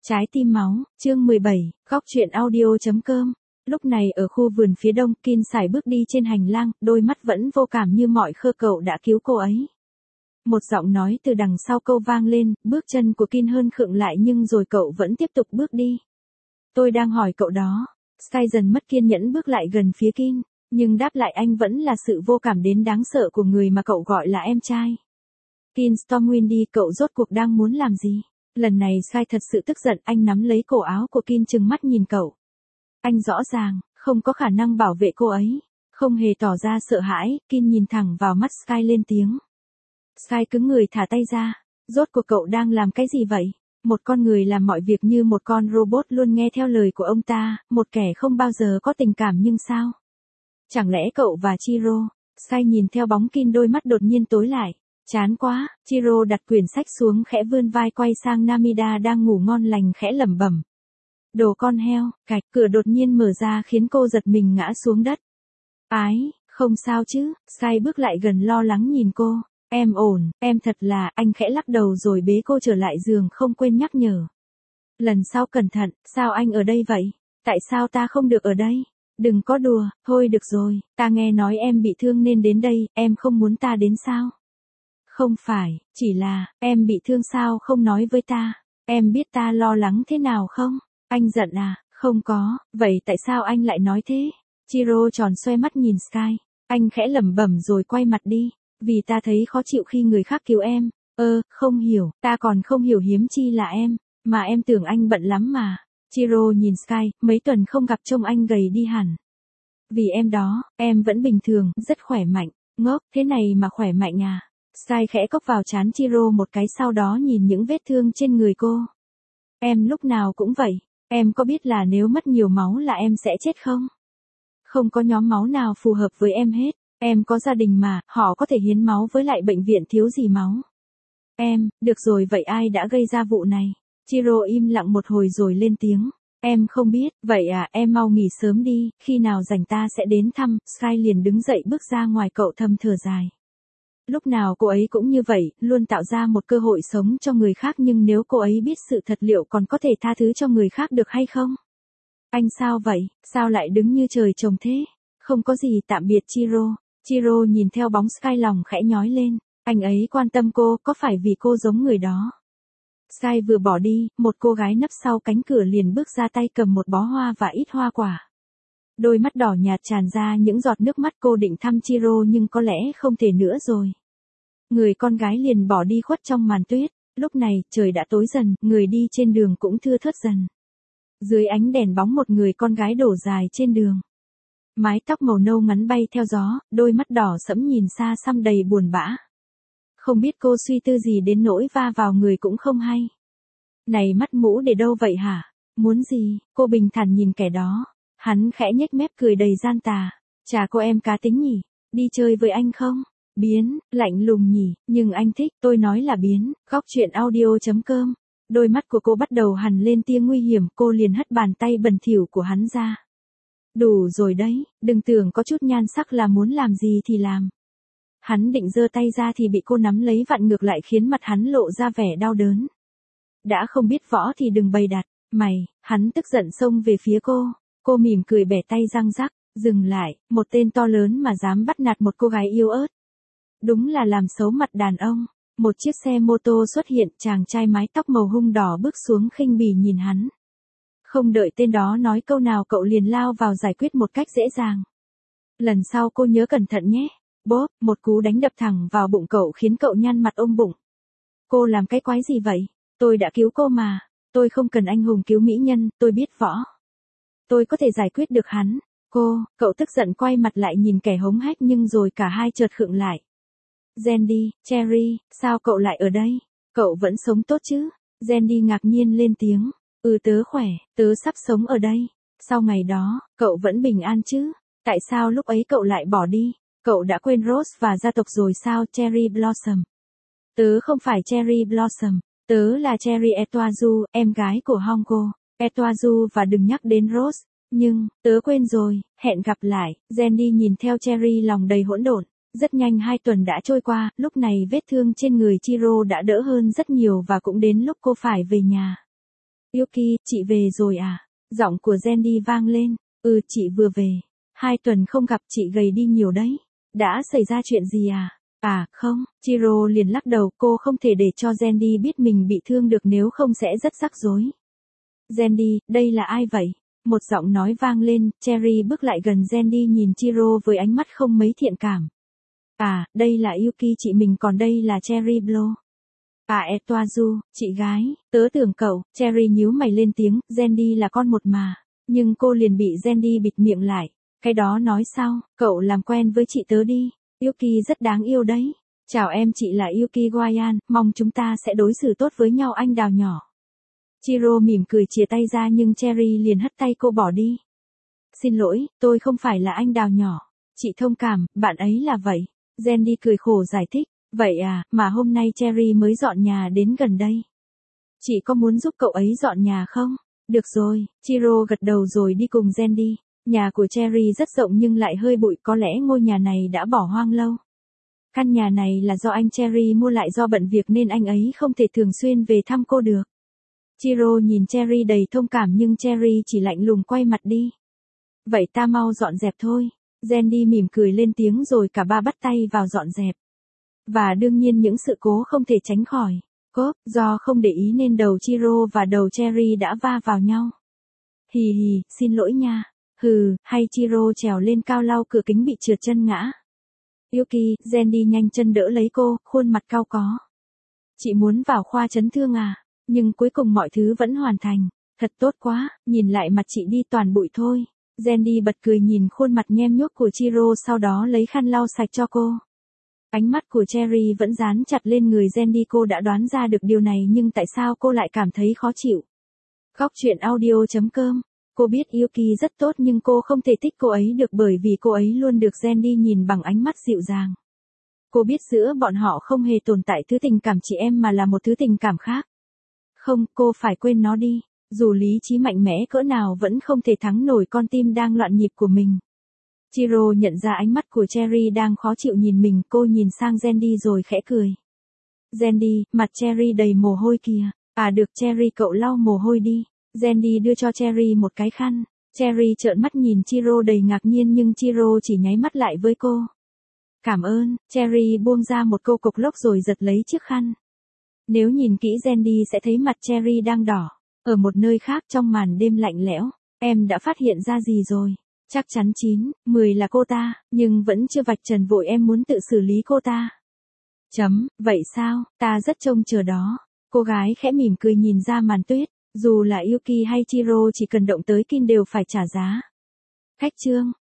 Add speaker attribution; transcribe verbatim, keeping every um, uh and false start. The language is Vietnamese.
Speaker 1: Trái tim máu, chương mười bảy, góc truyện audio.com. Lúc này ở khu vườn phía đông, Kin sải bước đi trên hành lang, đôi mắt vẫn vô cảm như mọi khơ cậu đã cứu cô ấy. Một giọng nói từ đằng sau câu vang lên, bước chân của Kin hơn khựng lại nhưng rồi cậu vẫn tiếp tục bước đi. Tôi đang hỏi cậu đó. Sky dần mất kiên nhẫn bước lại gần phía Kin, nhưng đáp lại anh vẫn là sự vô cảm đến đáng sợ của người mà cậu gọi là em trai. Kin Stormwind, cậu rốt cuộc đang muốn làm gì? Lần này Sky thật sự tức giận, anh nắm lấy cổ áo của Kin trừng mắt nhìn cậu. Anh rõ ràng, không có khả năng bảo vệ cô ấy. Không hề tỏ ra sợ hãi, Kin nhìn thẳng vào mắt Sky lên tiếng. Sky cứng người thả tay ra. Rốt cuộc cậu đang làm cái gì vậy? Một con người làm mọi việc như một con robot luôn nghe theo lời của ông ta, một kẻ không bao giờ có tình cảm nhưng sao? Chẳng lẽ cậu và Chiro? Sky nhìn theo bóng Kin, đôi mắt đột nhiên tối lại. Chán quá, Chiro đặt quyển sách xuống khẽ vươn vai quay sang Namida đang ngủ ngon lành khẽ lẩm bẩm. Đồ con heo, cạch, cửa đột nhiên mở ra khiến cô giật mình ngã xuống đất. Ái, không sao chứ? Sky bước lại gần lo lắng nhìn cô. Em ổn, em thật là, anh khẽ lắc đầu rồi bế cô trở lại giường không quên nhắc nhở. Lần sau cẩn thận, sao anh ở đây vậy? Tại sao ta không được ở đây? Đừng có đùa, thôi được rồi, ta nghe nói em bị thương nên đến đây, em không muốn ta đến sao? Không phải, chỉ là, em bị thương sao không nói với ta? Em biết ta lo lắng thế nào không? Anh giận à? Không có, vậy tại sao anh lại nói thế? Chiro tròn xoe mắt nhìn Sky. Anh khẽ lẩm bẩm rồi quay mặt đi. Vì ta thấy khó chịu khi người khác cứu em. Ơ, không hiểu, ta còn không hiểu hiếm chi là em. Mà em tưởng anh bận lắm mà. Chiro nhìn Sky, mấy tuần không gặp trông anh gầy đi hẳn. Vì em đó, em vẫn bình thường, rất khỏe mạnh. Ngốc, thế này mà khỏe mạnh à? Sky khẽ cốc vào trán Chiro một cái, sau đó nhìn những vết thương trên người cô. Em lúc nào cũng vậy, em có biết là nếu mất nhiều máu là em sẽ chết không? Không có nhóm máu nào phù hợp với em hết, em có gia đình mà, họ có thể hiến máu với lại bệnh viện thiếu gì máu. Em, được rồi, vậy ai đã gây ra vụ này? Chiro im lặng một hồi rồi lên tiếng. Em không biết, vậy à, em mau nghỉ sớm đi, khi nào rảnh ta sẽ đến thăm. Sky liền đứng dậy bước ra ngoài, cậu thầm thở dài. Lúc nào cô ấy cũng như vậy, luôn tạo ra một cơ hội sống cho người khác, nhưng nếu cô ấy biết sự thật liệu còn có thể tha thứ cho người khác được hay không? Anh sao vậy, sao lại đứng như trời trồng thế? Không có gì, tạm biệt Chiro. Chiro nhìn theo bóng Sky, lòng khẽ nhói lên. Anh ấy quan tâm cô, có phải vì cô giống người đó? Sky vừa bỏ đi, một cô gái nấp sau cánh cửa liền bước ra, tay cầm một bó hoa và ít hoa quả. Đôi mắt đỏ nhạt tràn ra những giọt nước mắt, cô định thăm Chiro nhưng có lẽ không thể nữa rồi. Người con gái liền bỏ đi khuất trong màn tuyết. Lúc này, trời đã tối dần, người đi trên đường cũng thưa thớt dần. Dưới ánh đèn bóng một người con gái đổ dài trên đường. Mái tóc màu nâu ngắn bay theo gió, đôi mắt đỏ sẫm nhìn xa xăm đầy buồn bã. Không biết cô suy tư gì đến nỗi va vào người cũng không hay. Này, mắt mũ để đâu vậy hả? Muốn gì? Cô bình thản nhìn kẻ đó. Hắn khẽ nhếch mép cười đầy gian tà. Chà, cô em cá tính nhỉ? Đi chơi với anh không? Biến, lạnh lùng nhỉ, nhưng anh thích, tôi nói là biến. Góc truyện audio.com. Đôi mắt của cô bắt đầu hằn lên tia nguy hiểm, cô liền hất bàn tay bẩn thỉu của hắn ra. Đủ rồi đấy, đừng tưởng có chút nhan sắc là muốn làm gì thì làm. Hắn định giơ tay ra thì bị cô nắm lấy vặn ngược lại, khiến mặt hắn lộ ra vẻ đau đớn. Đã không biết võ thì đừng bày đặt, mày, hắn tức giận xông về phía cô. Cô mỉm cười bẻ tay răng rắc, dừng lại, một tên to lớn mà dám bắt nạt một cô gái yếu ớt. Đúng là làm xấu mặt đàn ông. Một chiếc xe mô tô xuất hiện, chàng trai mái tóc màu hung đỏ bước xuống khinh bỉ nhìn hắn. Không đợi tên đó nói câu nào, cậu liền lao vào giải quyết một cách dễ dàng. Lần sau cô nhớ cẩn thận nhé. Bốp, một cú đánh đập thẳng vào bụng cậu khiến cậu nhăn mặt ôm bụng. Cô làm cái quái gì vậy? Tôi đã cứu cô mà. Tôi không cần anh hùng cứu mỹ nhân, tôi biết võ. Tôi có thể giải quyết được hắn. Cô, cậu tức giận quay mặt lại nhìn kẻ hống hách, nhưng rồi cả hai chợt khựng lại. Sandy, Cherry, sao cậu lại ở đây? Cậu vẫn sống tốt chứ? Sandy ngạc nhiên lên tiếng. Ừ, tớ khỏe, tớ sắp sống ở đây. Sau ngày đó, cậu vẫn bình an chứ? Tại sao lúc ấy cậu lại bỏ đi? Cậu đã quên Rose và gia tộc rồi sao? Cherry Blossom. Tớ không phải Cherry Blossom, tớ là Cherry Etoizu, em gái của Hongo. Etoizu, và đừng nhắc đến Rose. Nhưng, tớ quên rồi, hẹn gặp lại. Sandy nhìn theo Cherry, lòng đầy hỗn độn. Rất nhanh hai tuần đã trôi qua, lúc này vết thương trên người Chiro đã đỡ hơn rất nhiều và cũng đến lúc cô phải về nhà. Yuki, chị về rồi à? Giọng của Gendy vang lên. Ừ, chị vừa về. Hai tuần không gặp, chị gầy đi nhiều đấy. Đã xảy ra chuyện gì à? À, không, Chiro liền lắc đầu, cô không thể để cho Gendy biết mình bị thương được nếu không sẽ rất rắc rối. Gendy, đây là ai vậy? Một giọng nói vang lên, Cherry bước lại gần Gendy nhìn Chiro với ánh mắt không mấy thiện cảm. À, đây là Yuki chị mình, còn đây là Cherry Blow. À Etoazu, chị gái, tớ tưởng cậu. Cherry nhíu mày lên tiếng, Gendy là con một mà. Nhưng cô liền bị Gendy bịt miệng lại. Cái đó nói sao, cậu làm quen với chị tớ đi. Yuki rất đáng yêu đấy. Chào em, chị là Yuki Guayan, mong chúng ta sẽ đối xử tốt với nhau anh đào nhỏ. Chiro mỉm cười chìa tay ra nhưng Cherry liền hất tay cô bỏ đi. Xin lỗi, tôi không phải là anh đào nhỏ. Chị thông cảm, bạn ấy là vậy. Gendy cười khổ giải thích. Vậy à, mà hôm nay Cherry mới dọn nhà đến gần đây. Chị có muốn giúp cậu ấy dọn nhà không? Được rồi, Chiro gật đầu rồi đi cùng Gendy. Nhà của Cherry rất rộng nhưng lại hơi bụi, có lẽ ngôi nhà này đã bỏ hoang lâu. Căn nhà này là do anh Cherry mua lại do bận việc nên anh ấy không thể thường xuyên về thăm cô được. Chiro nhìn Cherry đầy thông cảm nhưng Cherry chỉ lạnh lùng quay mặt đi. Vậy ta mau dọn dẹp thôi. Gendy mỉm cười lên tiếng rồi cả ba bắt tay vào dọn dẹp. Và đương nhiên những sự cố không thể tránh khỏi. Cốp, do không để ý nên đầu Chiro và đầu Cherry đã va vào nhau. Hì hì, xin lỗi nha. Hừ, hay Chiro trèo lên cao lau cửa kính bị trượt chân ngã. Yuki, Gendy nhanh chân đỡ lấy cô, khuôn mặt cau có. Chị muốn vào khoa chấn thương à? Nhưng cuối cùng mọi thứ vẫn hoàn thành. Thật tốt quá, nhìn lại mặt chị đi, toàn bụi thôi. Gendy bật cười nhìn khuôn mặt nhem nhuốc của Chiro, sau đó lấy khăn lau sạch cho cô. Ánh mắt của Cherry vẫn dán chặt lên người Gendy, cô đã đoán ra được điều này nhưng tại sao cô lại cảm thấy khó chịu. Góc truyện audio chấm com. Cô biết Yuki rất tốt nhưng cô không thể thích cô ấy được bởi vì cô ấy luôn được Gendy nhìn bằng ánh mắt dịu dàng. Cô biết giữa bọn họ không hề tồn tại thứ tình cảm chị em mà là một thứ tình cảm khác. Không, cô phải quên nó đi. Dù lý trí mạnh mẽ cỡ nào vẫn không thể thắng nổi con tim đang loạn nhịp của mình. Chiro nhận ra ánh mắt của Cherry đang khó chịu nhìn mình, cô nhìn sang Gendy rồi khẽ cười. Gendy, mặt Cherry đầy mồ hôi kìa. À được Cherry, cậu lau mồ hôi đi. Gendy đưa cho Cherry một cái khăn. Cherry trợn mắt nhìn Chiro đầy ngạc nhiên nhưng Chiro chỉ nháy mắt lại với cô. Cảm ơn. Cherry buông ra một câu cục lốc rồi giật lấy chiếc khăn. Nếu nhìn kỹ Gendy sẽ thấy mặt Cherry đang đỏ. Ở một nơi khác trong màn đêm lạnh lẽo, em đã phát hiện ra gì rồi? Chắc chắn chín, mười là cô ta, nhưng vẫn chưa vạch trần vội, em muốn tự xử lý cô ta. Chấm, vậy sao, ta rất trông chờ đó. Cô gái khẽ mỉm cười nhìn ra màn tuyết, dù là Yuki hay Chiro chỉ cần động tới Kin đều phải trả giá. Khách chương.